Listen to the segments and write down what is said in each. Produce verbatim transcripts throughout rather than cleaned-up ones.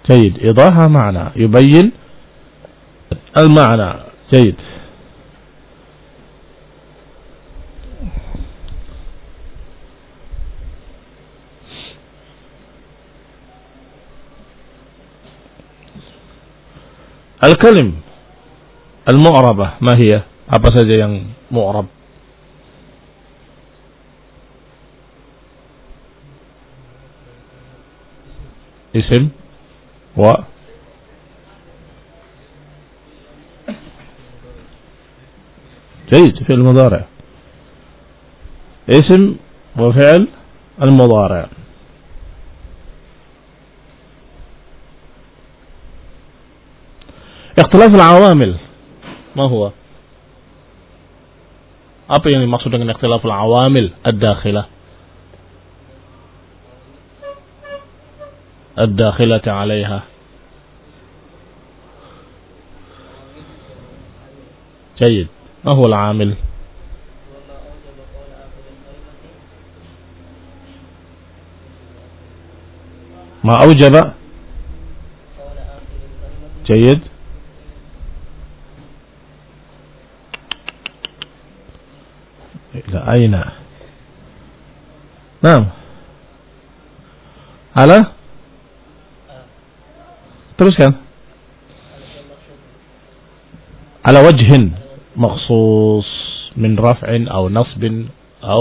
جيد. إضافة معنى يبين المعنى. جيد. Al-kalim al-mu'rabah ma hiya? Apa saja yang mu'rab? Isim wa جيد فعل مضارع. اسم وفعل المضارع. اختلاف العوامل ما هو? Apa yang dimaksud dengan ikhtilaful awamil ad-dakhilah? Ad-dakhilati 'alaiha. جيد. ما هو العامل؟ ما أوجب. جيد. إلى أين؟ نعم. على teruskan. على وجه مخصوص من رفع أو نصب أو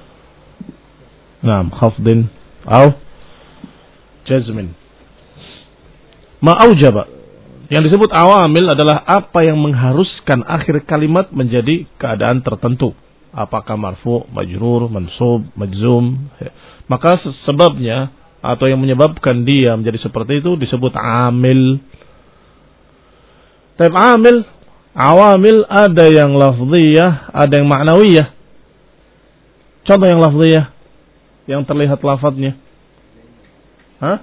نعم خفض أو جزم. ما أوجب, yang disebut awamil adalah apa yang mengharuskan akhir kalimat menjadi keadaan tertentu. Apakah marfu, majrur, mansub, majzum. Maka sebabnya atau yang menyebabkan dia menjadi seperti itu disebut amil. Tapi amil, awamil ada yang lafziyah, ada yang ma'nawiyah. Contoh yang lafziyah, yang terlihat lafadznya. Hah?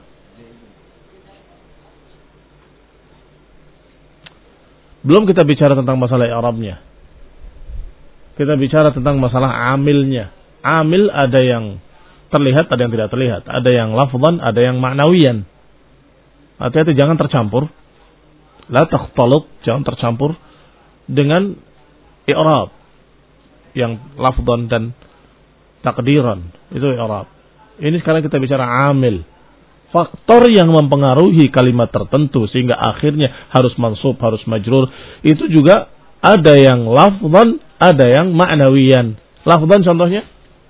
Belum kita bicara tentang masalah i'rabnya. Kita bicara tentang masalah amilnya. Amil ada yang terlihat, ada yang tidak terlihat. Ada yang lafzan, ada yang ma'nawiyan. Hati-hati jangan tercampur. La takhtalut, jangan tercampur dengan i'rab yang lafzan dan takdiran. Itu i'rab. Ini sekarang kita bicara amil. Faktor yang mempengaruhi kalimat tertentu sehingga akhirnya harus mansub, harus majrur. Itu juga ada yang lafzan, ada yang ma'nawiyan. Lafzan contohnya?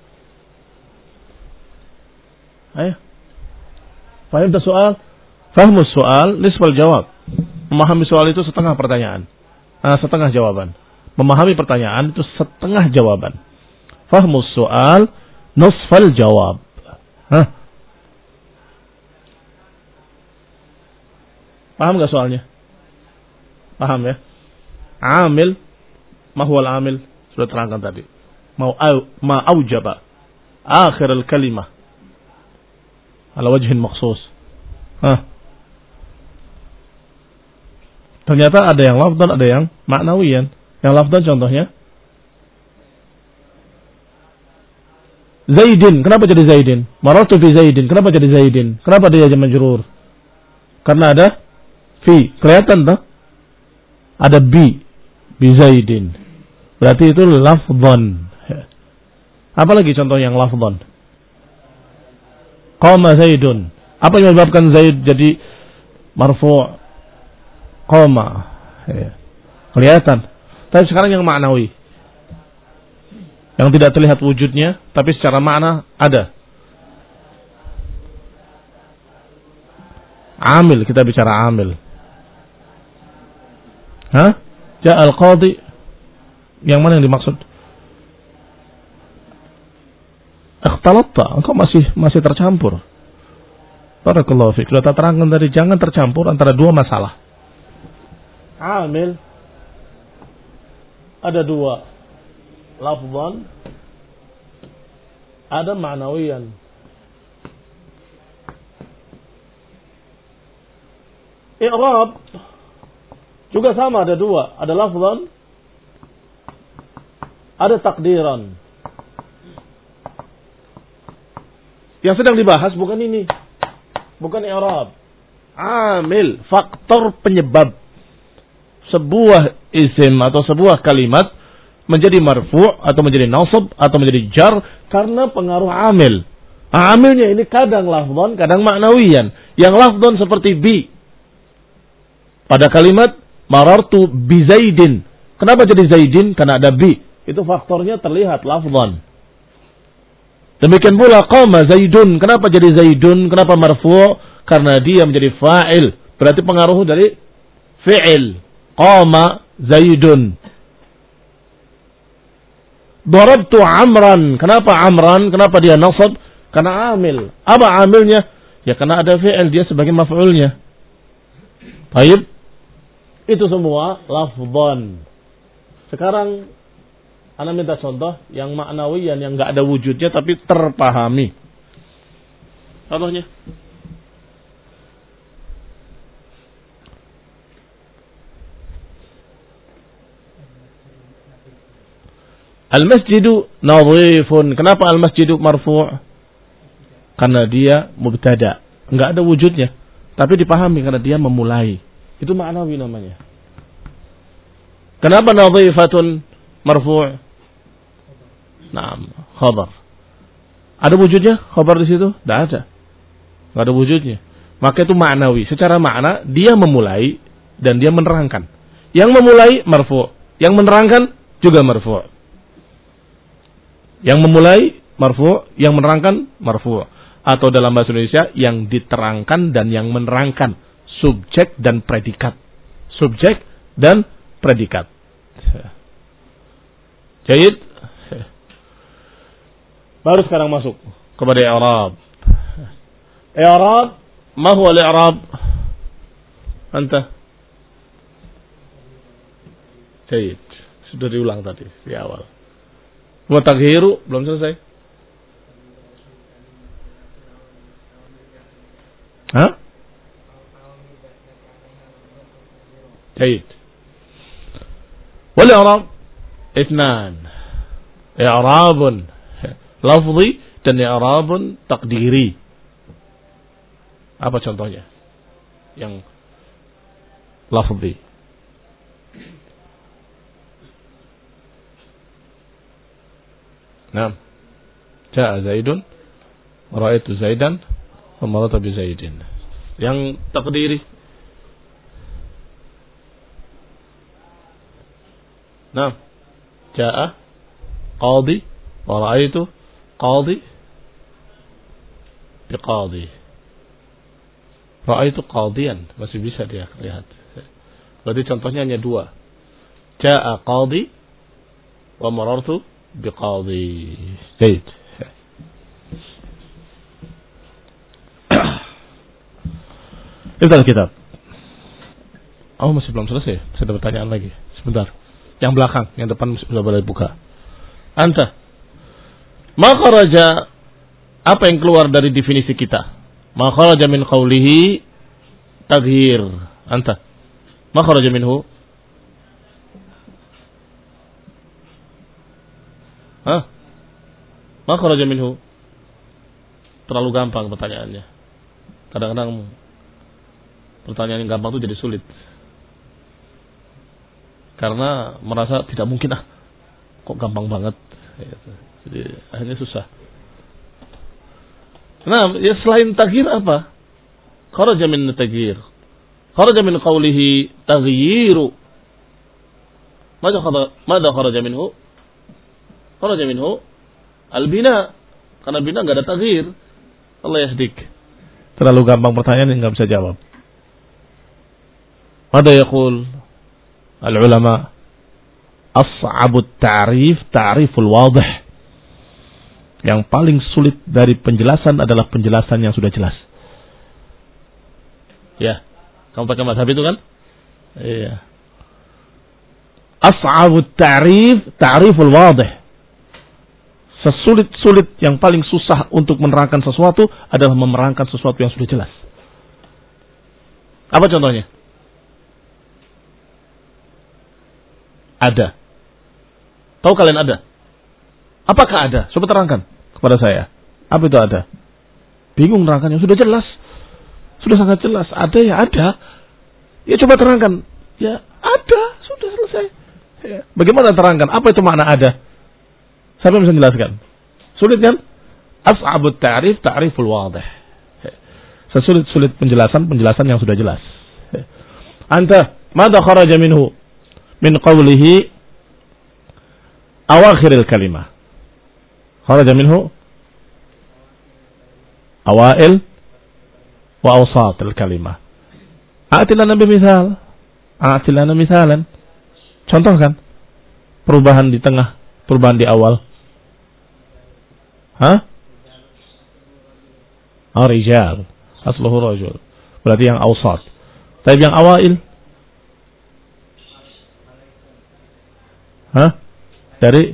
Ayo. Faham tak soal? Fahmus soal, nisfal jawab. Memahami soal itu setengah pertanyaan. Nah, setengah jawaban. Memahami pertanyaan itu setengah jawaban. Fahmus soal, nisfal jawab. Hah? Paham gak soalnya? Paham ya? Amil, ma huwal amil? Sudah terangkan tadi. Mau ma aujaba akhir al-kalimah ala wajhin makhsus. Hah? Ternyata ada yang lafdan, ada yang ma'nawiyan. Yang lafdan contohnya Zaidin. Kenapa jadi Zaidin? Marartu bi Zaidin. Kenapa jadi Zaidin? Kenapa dia jadi majrur? Karena ada fi. Kelihatan tak? Ada bi. Bi Zaidin. Berarti itu lafdan. Apa lagi contoh yang lafdan? Qama Zaidun. Apa yang menyebabkan Zaid jadi marfu'? Qama. Kelihatan. Tapi sekarang yang ma'nawi. Yang tidak terlihat wujudnya, tapi secara makna ada. Amil, kita bicara amil. Hah? Ja'al qadhi. Yang mana yang dimaksud? Ikhtalatta, engkau masih masih tercampur. Barakallahu fiik. Sudah terangkan tadi, jangan tercampur antara dua masalah. Amil ada dua, lafzan, ada ma'nawiyan. I'rab juga sama, ada dua, ada lafzan, ada takdiran. Yang sedang dibahas bukan ini, bukan i'rab. Amil, faktor penyebab sebuah isim atau sebuah kalimat menjadi marfu' atau menjadi nasab atau menjadi jar karena pengaruh amil. Amilnya ini kadang lafdhan, kadang maknawiyan. Yang lafdhan seperti bi. Pada kalimat marartu bi Zaidin. Kenapa jadi Zaidin? Karena ada bi. Itu faktornya terlihat lafdhan. Demikian pula qama Zaidun. Kenapa jadi Zaidun? Kenapa marfu'? Karena dia menjadi fa'il. Berarti pengaruh dari fi'il. Qama Zaidun. Darabtu Amran. Kenapa Amran? Kenapa dia nasab? Karena amil. Apa amilnya? Ya karena ada fi'il, dia sebagai maf'ulnya. Baik. Itu semua lafdhan. Sekarang ana minta contoh yang maknawiyan, yang enggak ada wujudnya tapi terpahami. Contohnya. Al-masjidu nadhifun. Kenapa al-masjidu marfu'? Karena dia mubtada. Enggak ada wujudnya. Tapi dipahami karena dia memulai. Itu maknawi namanya. Kenapa nadhifatun marfu'? Naam, khabar. Ada wujudnya khabar di situ? Tidak ada. Enggak ada wujudnya. Maka itu maknawi. Secara makna dia memulai dan dia menerangkan. Yang memulai marfu', yang menerangkan juga marfu'. Yang memulai marfu', yang menerangkan marfu'. Atau dalam bahasa Indonesia yang diterangkan dan yang menerangkan, subjek dan predikat. Subjek dan predikat. Jayid. Baru sekarang masuk kepada i'rab. I'rab, ma huwa al-i'rab? Anta? Jayid. Sudah diulang tadi di awal. Wa taghyiru belum selesai. Hah? Jayid. Wal i'rab اثنان. I'rabun lafzi dan i'rabun taqdiri. Apa contohnya? Yang lafzi. Naam. Jaa Zaidun, ra'aitu Zaidan, wa marartu bi Zaidin. Yang taqdiri. Naam. Jaa qadi wa ra'aitu qadi bi qadi. Ra'aitu qadiyan, masih bisa dia lihat. Berarti contohnya hanya dua. Jaa qadi wa marartu biqadhi. Baik. Itu kitab. Oh, masih belum selesai. Saya ada pertanyaan lagi. Sebentar. Yang belakang, yang depan sudah boleh buka. Anta. Ma kharaja, apa yang keluar dari definisi kita? Ma kharaja min qawlihi taghyir. Anta. Ma kharaja minhu? Hah? Ma kharaja minhu? Terlalu gampang pertanyaannya. Kadang-kadang pertanyaan yang gampang itu jadi sulit. Karena merasa tidak mungkin, ah, kok gampang banget. Jadi akhirnya susah. Nah, ya selain taghyir apa? Kharaja min taghyir. Kharaja min qawlihi taghyiru. Mada kharaja, mada kharaja minhu? Kharaja minhu al-bina. Karena bina enggak ada taghyir. Allah yahdik. Terlalu gampang pertanyaan yang enggak bisa jawab. Mada yaqul al-ulama? As'abu at-ta'rif ta'riful wadih. Yang paling sulit dari penjelasan adalah penjelasan yang sudah jelas. Ya, kamu pakai mazhab itu kan? Iya. As'abu at-ta'rif ta'riful wadih. Sesulit-sulit yang paling susah untuk menerangkan sesuatu adalah menerangkan sesuatu yang sudah jelas. Apa contohnya? Ada. Tahu kalian ada? Apakah ada? Coba terangkan kepada saya. Apa itu ada? Bingung nerangkannya, sudah jelas. Sudah sangat jelas. Ada ya ada. Ya coba terangkan. Ya ada. Sudah selesai. Ya. Bagaimana terangkan? Apa itu makna ada? Siapa yang bisa menjelaskan? Sulit kan? As'abut ta'rif ta'riful wadih. Sesulit-sulit penjelasan, penjelasan yang sudah jelas. Anta, madza kharaja minhu? Min qawlihi awakhiril kalimah. Kharaja minhu awail wa awsatil kalimah. A'tilana bimithal. A'tilana mithalan. Contohkan perubahan di tengah, perubahan di awal. Hah? Ar-rijal. Asluhu rajul. Berarti yang awsat. Tapi yang awail? Hah? Dari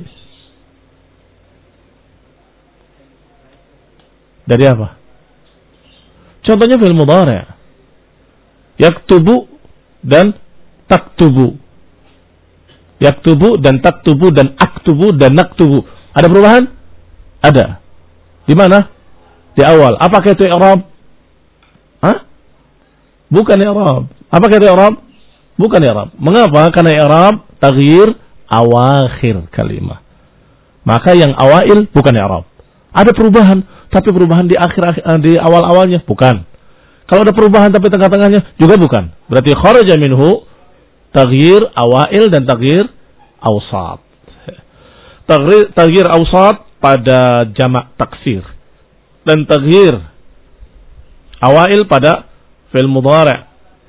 Dari apa? Contohnya fi'il mudhari'. Yaktubu dan taktubu. Yaktubu dan taktubu dan aktubu dan naktubu. Ada perubahan? Ada. Di mana? Di awal. Apakah itu i'rab? Hah? Bukan i'rab. Apakah itu i'rab? Bukan i'rab. Mengapa? Karena i'rab taghyir awakhir kalimah. Maka yang awail bukan i'rab. Ada perubahan, tapi perubahan di akhir di awal-awalnya bukan. Kalau ada perubahan tapi tengah-tengahnya juga bukan. Berarti kharaja minhu taghyir awail dan taghyir awsat. Taghyir taghyir awsat pada jamak taksir dan taghyir awail pada fi'il mudhari'.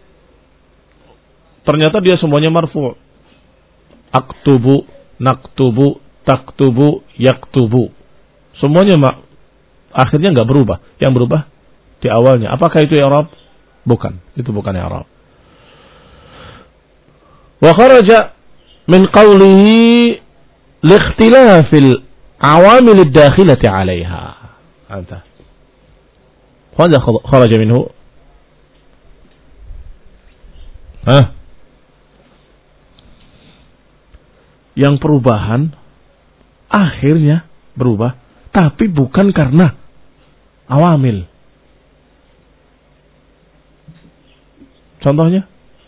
Ternyata dia semuanya marfu'. Aktubu, naktubu, taktubu, yaktubu. Semuanya mak akhirnya enggak berubah. Yang berubah di awalnya. Apakah itu i'rab? Bukan. Itu bukan i'rab. Wa kharaja min qawlihi liikhtilafil awamil ad-dakhilati 'alayha. Anta. Mada kharaja minhu? Hah? Yang perubahan akhirnya berubah, tapi bukan karena awamil. Contohnya?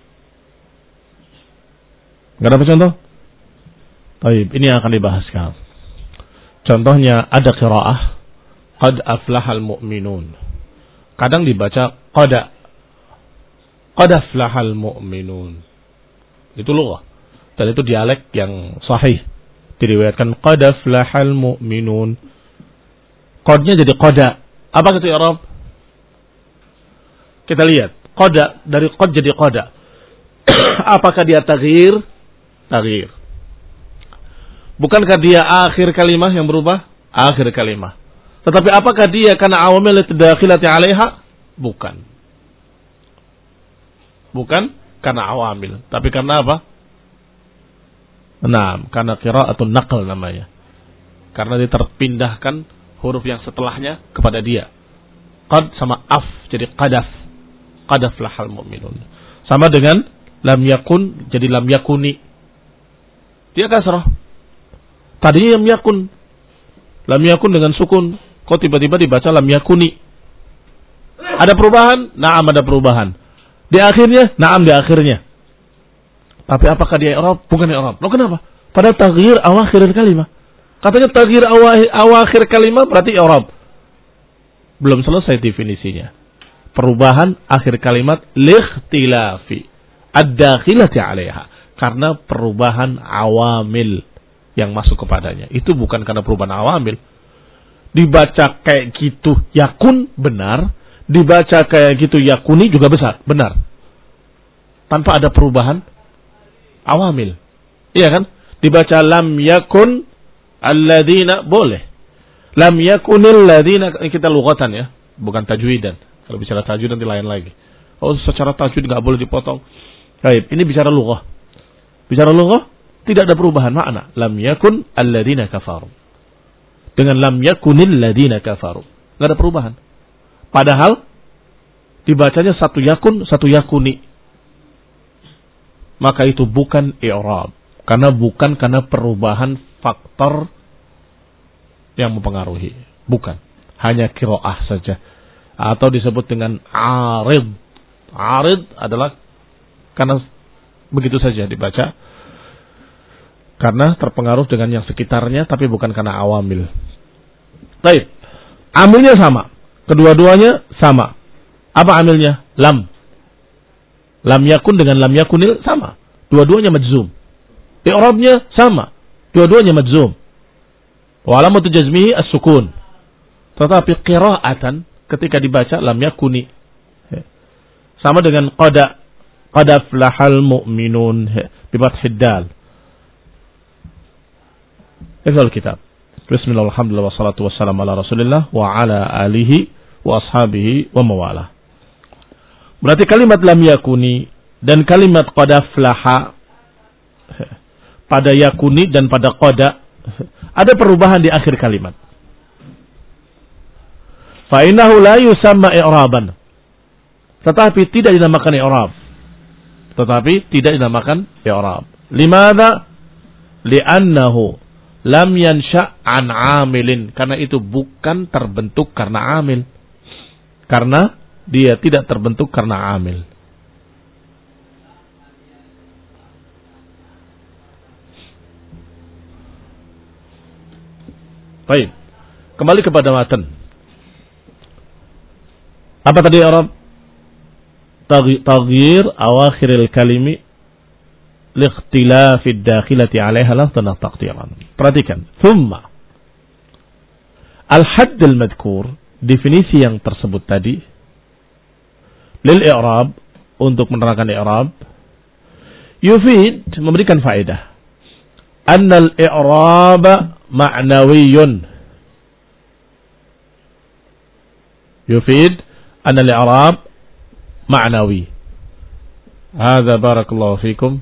Enggak dapat contoh? Baik, ini yang akan dibahas sekarang. Contohnya ada qiraah qad aflahal mu'minun. Kadang dibaca qada. Qad aflahal mu'minun. Itu lughah. Dan itu dialek yang sahih. Diriwayatkan qad aflahal mu'minun. Qadnya jadi qada. Apa itu i'rab? Kita lihat. Qada dari qad jadi qada. Apakah dia taghyir? Taghyir. Bukankah dia akhir kalimah yang berubah? Akhir kalimah. Tetapi apakah dia karena awamil tadakhilati 'alaiha? Bukan. Bukan karena awamil, tapi karena apa? Nah, karena qira'atun naql namanya. Karena dia terpindahkan huruf yang setelahnya kepada dia. Qad sama af jadi qadaf. Qadaf lahal mu'minun. Sama dengan lam yakun jadi lam yakuni. Dia kasrah. Tadinya lam yakun. Lam yakun dengan sukun. Kok tiba-tiba dibaca lam yakuni? Ada perubahan? Naam ada perubahan. Di akhirnya? Naam di akhirnya. Tapi apakah dia i'rab? Bukan i'rab. Loh kenapa? Pada taghyir awakhir kalimah. Katanya taghyir awakhir kalimah berarti i'rab. Belum selesai definisinya. Perubahan akhir kalimat liikhtilafi ad-dakhilati 'alaiha. Karena perubahan awamil yang masuk kepadanya. Itu bukan karena perubahan awamil. Dibaca kayak gitu yakun benar, dibaca kayak gitu yakuni juga besar, benar. Tanpa ada perubahan awamil. Iya kan? Dibaca lam yakun alladzina boleh. Lam yakunil ladzina, kita lughatan ya, bukan tajwidan. Kalau bicara tajwid nanti lain lagi. Oh, secara tajwid enggak boleh dipotong. Baik, ini bicara lughah. Bicara lughah tidak ada perubahan makna. Lam yakun alladzina kafaru. Dengan lam yakunil ladzina kafaru. Enggak ada perubahan. Padahal dibacanya satu yakun, satu yakuni. Maka itu bukan i'rab. Karena bukan karena perubahan faktor yang mempengaruhi. Bukan. Hanya qiraah saja. atau disebut dengan arid. Arid adalah karena begitu saja dibaca, karena terpengaruh dengan yang sekitarnya, tapi bukan karena awamil. Baik, amilnya sama, kedua-duanya sama. Apa amilnya? Lam. Lam yakun dengan lam yakunil sama, dua-duanya majzum. I'rabnya sama, dua-duanya majzum. Wa alamatu jazmihi as-sukun. Tetapi qira'atan ketika dibaca lam yakuni. Sama dengan qada, qad aflahal mu'minun bi fathid dal. Iqra'ul kitab. Bismillah walhamdulillah wassalatu wassalamu ala Rasulillah wa ala alihi wa ashabihi wa mawalah. Berarti kalimat lam yakuni dan kalimat qad aflaha, pada yakuni dan pada qada ada perubahan di akhir kalimat. Fa innahu la yusamma i'raban. Tetapi tidak dinamakan i'rab. Tetapi tidak dinamakan i'rab. Limadha? Li'annahu lam yansha' an 'amilin. Karena itu bukan terbentuk karena amil. Karena dia tidak terbentuk karena amil. Baik. Kembali kepada matan. Apa tadi i'rab? Taghyir awakhiril kalimi liikhtilafid dakhilati 'alaiha lafdhan taqdiran. Perhatikan. Thumma al-hadd al-madhkur, definisi yang tersebut tadi lil i'rab, untuk menerangkan i'rab, yufid, memberikan faedah, anna al-i'rab ma'nawiyyun. Yufid anna al-i'rab ma'nawi. Hadza barakallahu fikum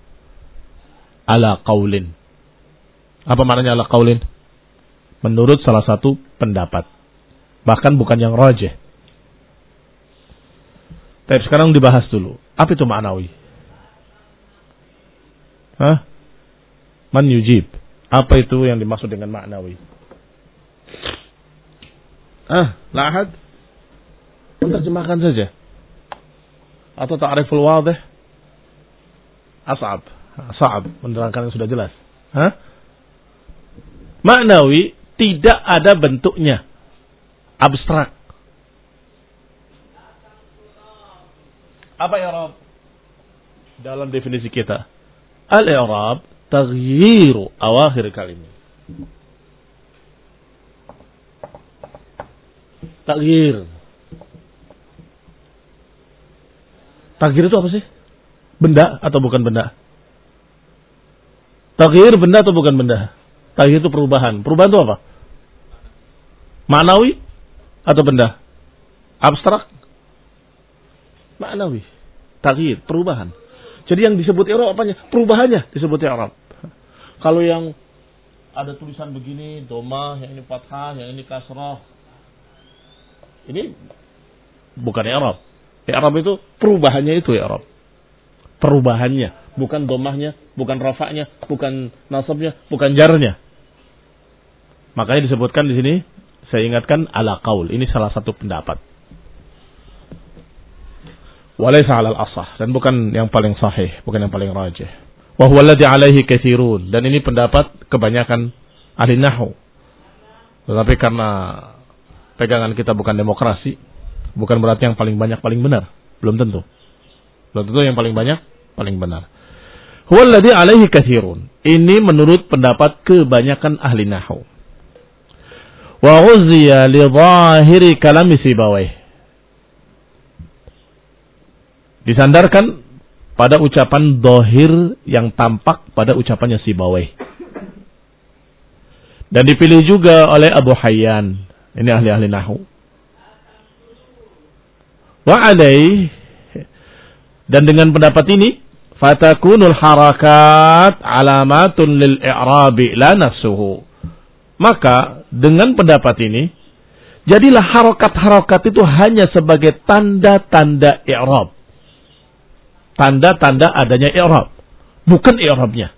ala qaulin. Apa maknanya ala qaulin? Menurut salah satu pendapat. Bahkan bukan yang rajih. Tapi sekarang dibahas dulu. Apa itu ma'nawi? Hah? Man yujib. Apa itu yang dimaksud dengan ma'nawi? Ah, la ahad? Menerjemahkan saja. Atau ta'riful wadih? As'ab. As'ab. Menerangkan yang sudah jelas. Hah? Ma'nawi tidak ada bentuknya. Abstrak. Apa i'rab? Dalam definisi kita. Al-i'rab taghyiru awakhir kalimah. Taghyir. Taghyir itu apa sih? Benda atau bukan benda? Taghyir benda atau bukan benda? Taghyir itu perubahan. Perubahan itu apa? Ma'nawi atau benda? Abstrak? Ma'nawi. Taghyir, perubahan. Jadi yang disebut i'rab apanya? Perubahannya disebut i'rab. Kalau yang ada tulisan begini, domah, yang ini fathah, yang ini kasrah, ini bukan i'rab. I'rab itu perubahannya, itu i'rab. Perubahannya, bukan domahnya, bukan rafa'nya, bukan nasabnya, bukan jarnya. Makanya disebutkan di sini, saya ingatkan ala qaul. Ini salah satu pendapat. Walaysa 'alal ashah, dan bukan yang paling sahih, bukan yang paling rajih. Wa huwa alladhi 'alaihi katsirun, dan ini pendapat kebanyakan ahli nahwu. Tetapi karena pegangan kita bukan demokrasi, bukan berarti yang paling banyak paling benar, belum tentu. Belum tentu yang paling banyak paling benar. Huwa alladhi 'alaihi katsirun. Ini menurut pendapat kebanyakan ahli nahwu. Wa ghuziya li dhahiri kalami Sibawayh. Disandarkan pada ucapan dohir yang tampak pada ucapannya Sibawayh. Dan dipilih juga oleh Abu Hayyan. Ini ahli-ahli nahwu. Wa alaih, dan dengan pendapat ini, fatakunul harakat alamatun lil i'rabi la nafsuhu. Maka dengan pendapat ini, jadilah harokat-harokat itu hanya sebagai tanda-tanda i'rab. Tanda-tanda adanya i'rab, bukan i'rabnya.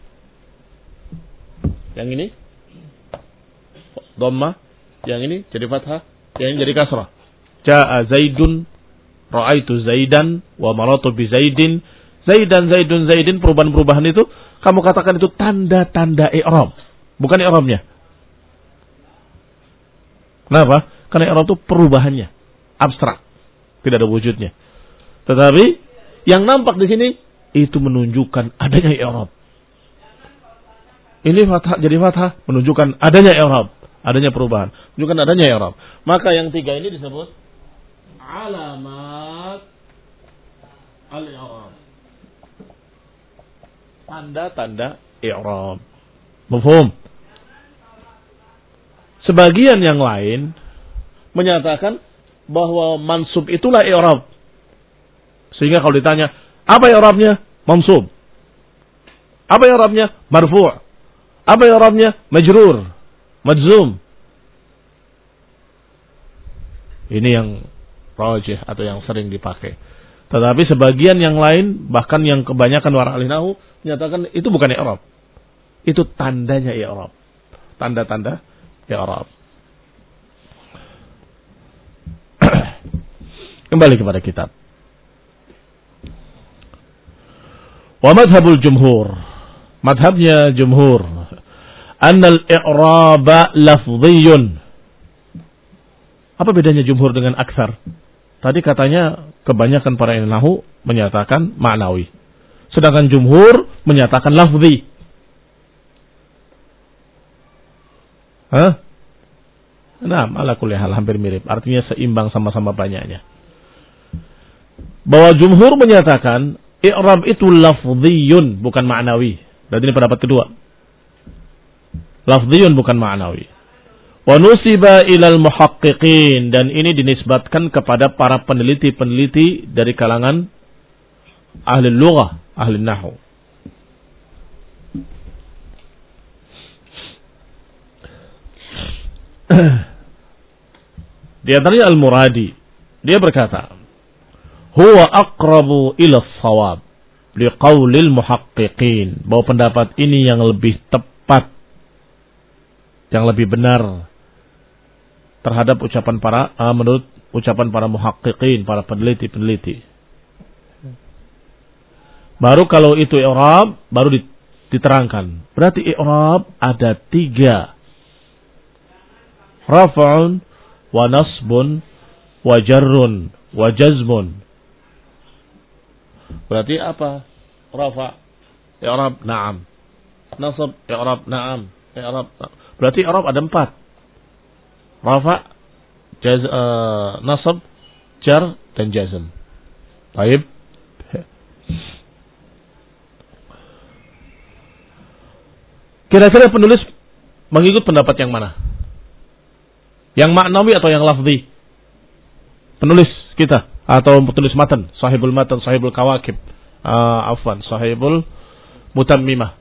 Yang ini dhammah, yang ini jadi fathah, yang ini jadi kasrah. Ja'a Zaidun, ra'aitu Zaidan, wa maratu bi Zaidin. Zaidan, Zaidun, Zaidin, perubahan-perubahan itu kamu katakan itu tanda-tanda i'rab, bukan i'rabnya. Kenapa? Karena i'rab itu perubahannya, abstrak, tidak ada wujudnya. Tetapi yang nampak di sini itu menunjukkan adanya i'rab. Ini fathah jadi fathah menunjukkan adanya i'rab, adanya perubahan, menunjukkan adanya i'rab. Maka yang tiga ini disebut alamat al-i'rab. Tanda-tanda i'rab. Mafhum? Sebagian yang lain menyatakan bahwa mansub itulah i'rab. Sehingga kalau ditanya, apa i'rabnya? Mansub. Apa i'rabnya? Marfu'. Apa i'rabnya? Majrur, majzum. Ini yang rajih atau yang sering dipakai. Tetapi sebagian yang lain, bahkan yang kebanyakan para ahli nahwu menyatakan itu bukan i'rab. Itu tandanya i'rab. Tanda-tanda i'rab. Kembali kepada kitab. Wa madhabul jumhur. Madhabnya jumhur. Annal i'raba lafdhiyun. Apa bedanya jumhur dengan aksar? Tadi katanya kebanyakan para ahli nahwu menyatakan ma'nawi. Sedangkan jumhur menyatakan lafzi. Hah? Nah, ala kulli hal hampir mirip. Artinya seimbang, sama-sama banyaknya. Bahwa jumhur menyatakan i'rab itu lafziyun, bukan ma'nawi. Dan ini pendapat kedua. Lafziyun bukan ma'nawi. Wa nusiba ilal muhaqqiqin, dan ini dinisbatkan kepada para peneliti-peneliti dari kalangan ahli lughah, ahli nahwu. Di antaranya Al-Muradi, dia berkata, huwa aqrabu ila shawab liqaulil muhaqqiqin, bahwa pendapat ini yang lebih tepat, yang lebih benar terhadap ucapan para uh, menurut ucapan para muhaqqiqin, para peneliti-peneliti. Baru kalau itu i'rab baru diterangkan. Berarti i'rab ada tiga. Raf'un wa nasbun wa jarrun wa jazmun. Berarti apa? Rafa' i'rab na'am. Nasab i'rab na'am. I'rab. Berarti i'rab ada empat. Rafa', jaz, uh, nasab, jar, dan jazm. Baik. Kira-kira penulis mengikut pendapat yang mana? Yang maknawi atau yang lafzi? Penulis kita atau penulis matan, sahibul matan, sahibul kawakib, uh, afwan, sahibul mutammimah.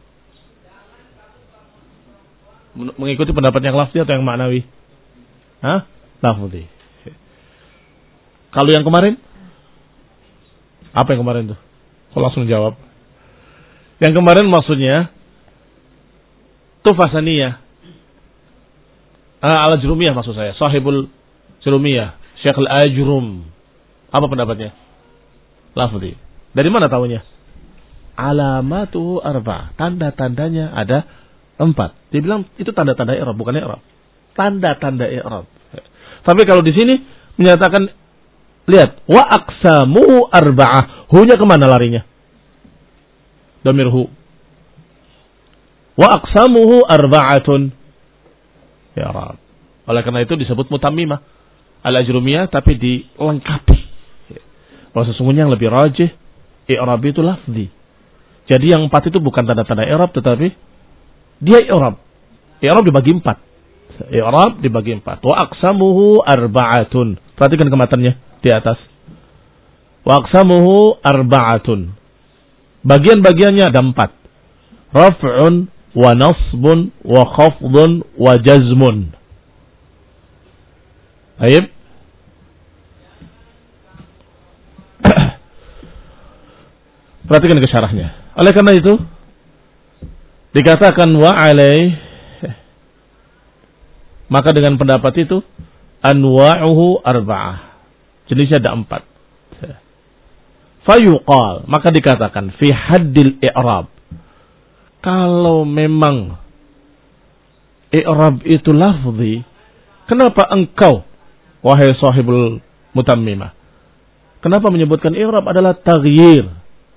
Mengikuti pendapat yang lafzi atau yang maknawi? Hah? Lafzi. Kalau yang kemarin? Apa yang kemarin tuh? Kok langsung jawab? Yang kemarin maksudnya Tufasaniyah. Ah, Al-Ajrumiyah maksud saya. Sahibul Jurumiyah, Syekh Al-Ajrum. Apa pendapatnya? Lafzi. Dari mana tahunya? Alamatu arba. Tanda-tandanya ada empat. Dia bilang itu tanda-tanda i'rab, bukan i'rab. Tanda-tanda i'rab. Tapi kalau di sini menyatakan, lihat, wa aqsamu arba'ah. Hu-nya kemana larinya? Dhamir hu. Wa aqsamuhu arba'atun. I'rab. Oleh karena itu disebut mutammimah. Al-Ajrumiyah, tapi dilengkapi. Bahwa sesungguhnya yang lebih rajih, i'rab itu lafzi. Jadi yang empat itu bukan tanda-tanda i'rab, tetapi dia i'rab. I'rab dibagi empat. I'rab dibagi empat. Wa aqsamuhu arba'atun. Perhatikan kematannya di atas. Wa aqsamuhu arba'atun. Bagian-bagiannya ada empat. Raf'un wa nasbun wa khafdun wa jazmun. Baik. Perhatikan ke syarahnya. Oleh karena itu dikatakan wa alaih, maka dengan pendapat itu anwa'uhu arba'ah. Jenisnya ada empat. Fayuqal, maka dikatakan fi haddil i'rab. Kalau memang i'rab itu lafzi, kenapa engkau wahai sahibul mutammimah, kenapa menyebutkan i'rab adalah taghyir?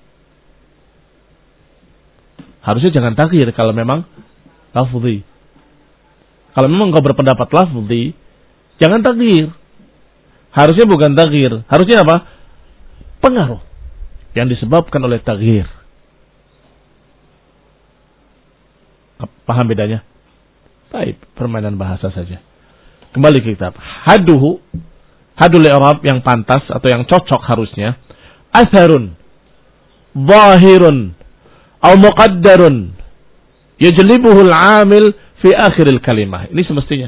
Harusnya jangan taghyir kalau memang lafzi. Kalau memang engkau berpendapat lafzi, jangan taghyir. Harusnya bukan taghyir, harusnya apa? Pengaruh yang disebabkan oleh taghyir. Paham bedanya? Baik, permainan bahasa saja. Kembali ke kitab. Haduhu, hadul i'rab yang pantas atau yang cocok harusnya, atharun, zahirun, atau muqaddarun, yajlibuhu al-amil fi akhiril kalimah. Ini semestinya.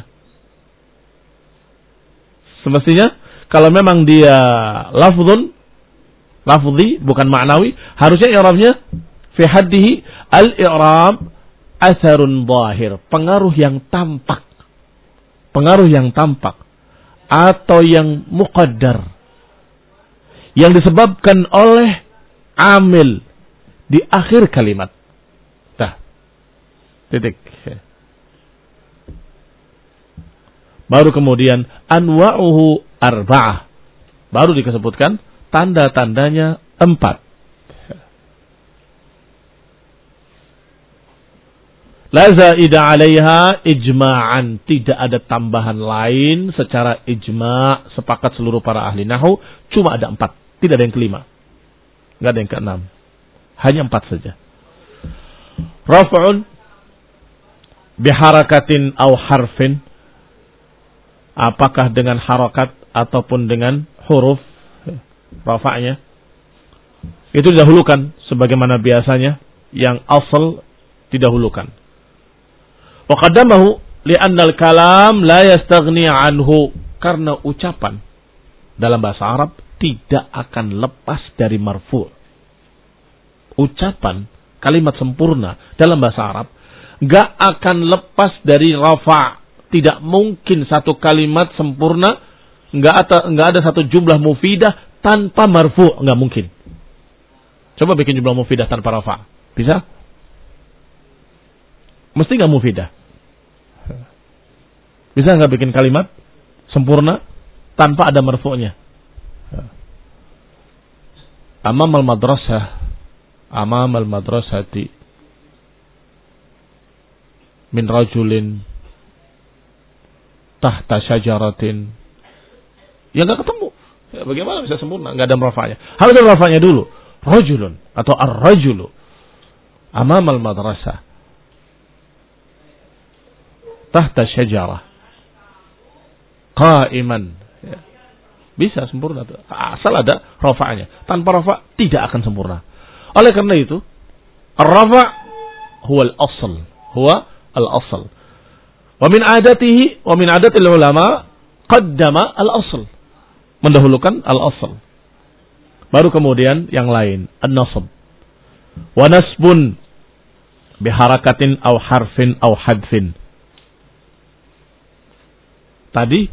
Semestinya, kalau memang dia lafzun, lafzi bukan maknawi, harusnya i'rabnya fi haddihi al-i'rab atharun zahir, pengaruh yang tampak. Pengaruh yang tampak atau yang muqaddar yang disebabkan oleh amil di akhir kalimat. Tah. Titik. Baru kemudian anwa'uhu arba'ah. Baru disebutkan tanda-tandanya empat. La zaida 'alaiha ijma'an, tidak ada tambahan lain secara ijma', sepakat seluruh para ahli nahwu, cuma ada empat, tidak ada yang kelima. Enggak ada yang keenam. Hanya empat saja. Raf'un biharakatin aw harfin, apakah dengan harakat ataupun dengan huruf rafa'nya. Itu didahulukan sebagaimana biasanya, yang asal didahulukan. Wa qaddamahu li'anna al-kalam la yastaghni anhu, karena ucapan dalam bahasa Arab tidak akan lepas dari marfu'. Ucapan kalimat sempurna dalam bahasa Arab enggak akan lepas dari rafa'. Tidak mungkin satu kalimat sempurna enggak ada enggak ada satu jumlah mufidah tanpa marfu', enggak mungkin. Coba bikin jumlah mufidah tanpa rafa'. Bisa? Mesti nggak mufidah. Bisa nggak bikin kalimat sempurna tanpa ada marfu'nya? Amam al-madrasah, amam al-madrasati min rajulin tahta syajaratin. Ya nggak ketemu. Ya, bagaimana bisa sempurna? Nggak ada rafa'nya. Harus ada rafa'nya dulu. Rajulun atau ar-rajulu amam al-madrasah tahta syajarah qa'iman. Ya. Bisa sempurna tuh. Asal ada rafa'nya. Tanpa rafa' tidak akan sempurna. Oleh karena itu, ar-rafa' huwa al-asl, huwa al-asl. Wa min adatihi wa min adatil ulama qaddama al-asl. Mendahulukan al-asl. Baru kemudian yang lain, an-nasb. Wa nasbun biharakatin aw harfin aw hadfin. Tadi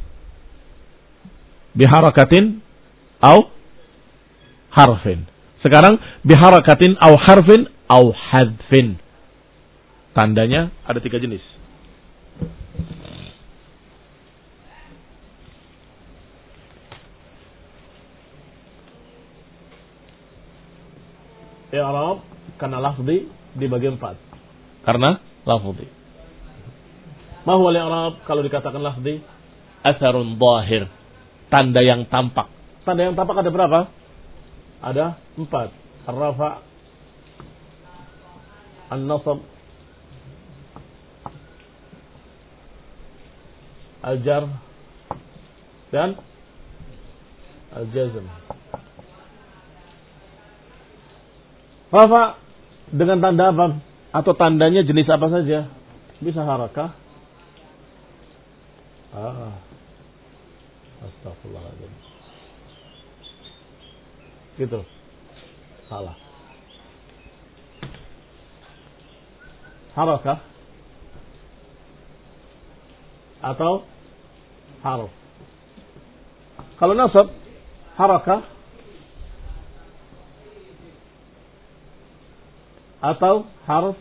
biharakatin aw harfin. Sekarang biharakatin aw harfin aw hadfin. Tandanya ada tiga jenis. I'rab karena lafzi dibagi empat. Karena lafzi. Ma huwa al-i'rab kalau dikatakan lafzi? Atharun zahir, tanda yang tampak. Tanda yang tampak ada berapa? Ada empat. Ar-rafa', an-nasab, al-jar, dan al-jazm. Rafa' dengan tanda apa? Atau tandanya jenis apa saja? Bisa harakah. Ah. Astagfirullahaladzim. Gitu. Salah. Harakah atau harf. Kalau nasab harakah atau harf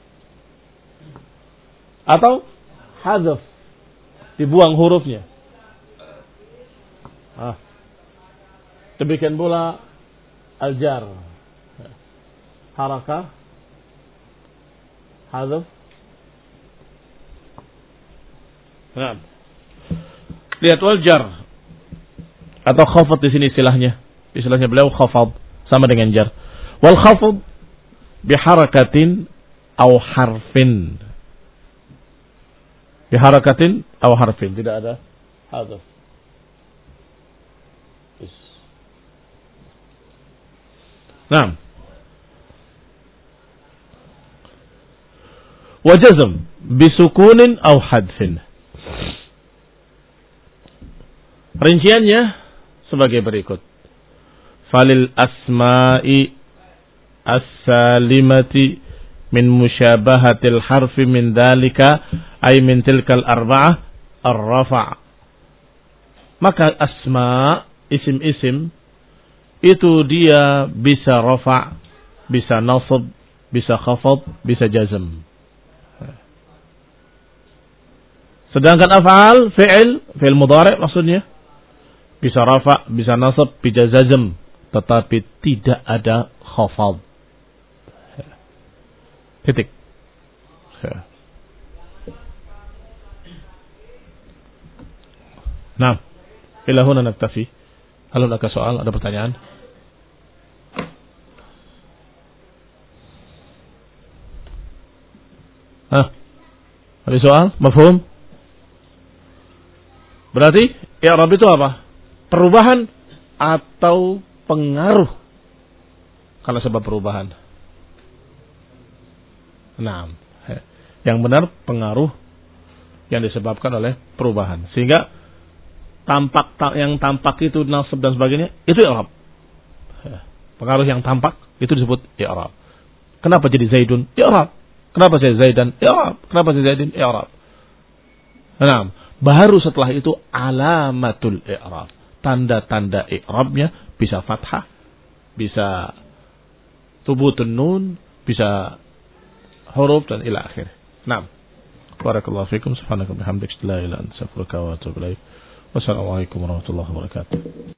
atau hadzaf, dibuang hurufnya. Ah. Demikian pula al-jar, harakah, hadzaf. Nah, lihat wal jar atau khafad di sini istilahnya. Istilahnya beliau khafad sama dengan jar. Wal khafad biharakatin aw harfin. Biharakatin aw harfin, tidak ada hadzaf. Naam. Wa jazm bisukunin aw hadfin. Rinciannya sebagai berikut. Falil asma'i as-salimati min musyabahatil harfi min dhalika ay min tilkal arba'ah ar-rafa'. Maka asma, isim-isim itu dia bisa rafa', bisa nasab, bisa khafad, bisa jazm. Sedangkan af'al, fi'il, fi'il mudhari' maksudnya bisa rafa', bisa nasab, bisa jazm, tetapi tidak ada khafad. Titik. Nah, ila huna naktafi. Hal ada soal, ada pertanyaan? Hah? Ada soal? Mafhum? Berarti i'rab itu apa? Perubahan atau pengaruh karena sebab perubahan. Nah, yang benar pengaruh yang disebabkan oleh perubahan. Sehingga tampak yang tampak itu nasab dan sebagainya itu i'rab. Pengaruh yang tampak itu disebut i'rab. Kenapa jadi Zaidun? I'rab. Kenapa jadi Zaidan? I'rab. Kenapa jadi Zaidin? I'rab. Nah, baru setelah itu alamatul i'rab. Tanda-tanda i'rabnya bisa fathah, bisa thubutun nun, bisa huruf dan ila akhir. Naam. Barakallahu fikum. Subhanaka bihamdika la ilaha illa anta astaghfiruka wa atubu ilaik. Wassalamualaikum warahmatullahi wabarakatuh.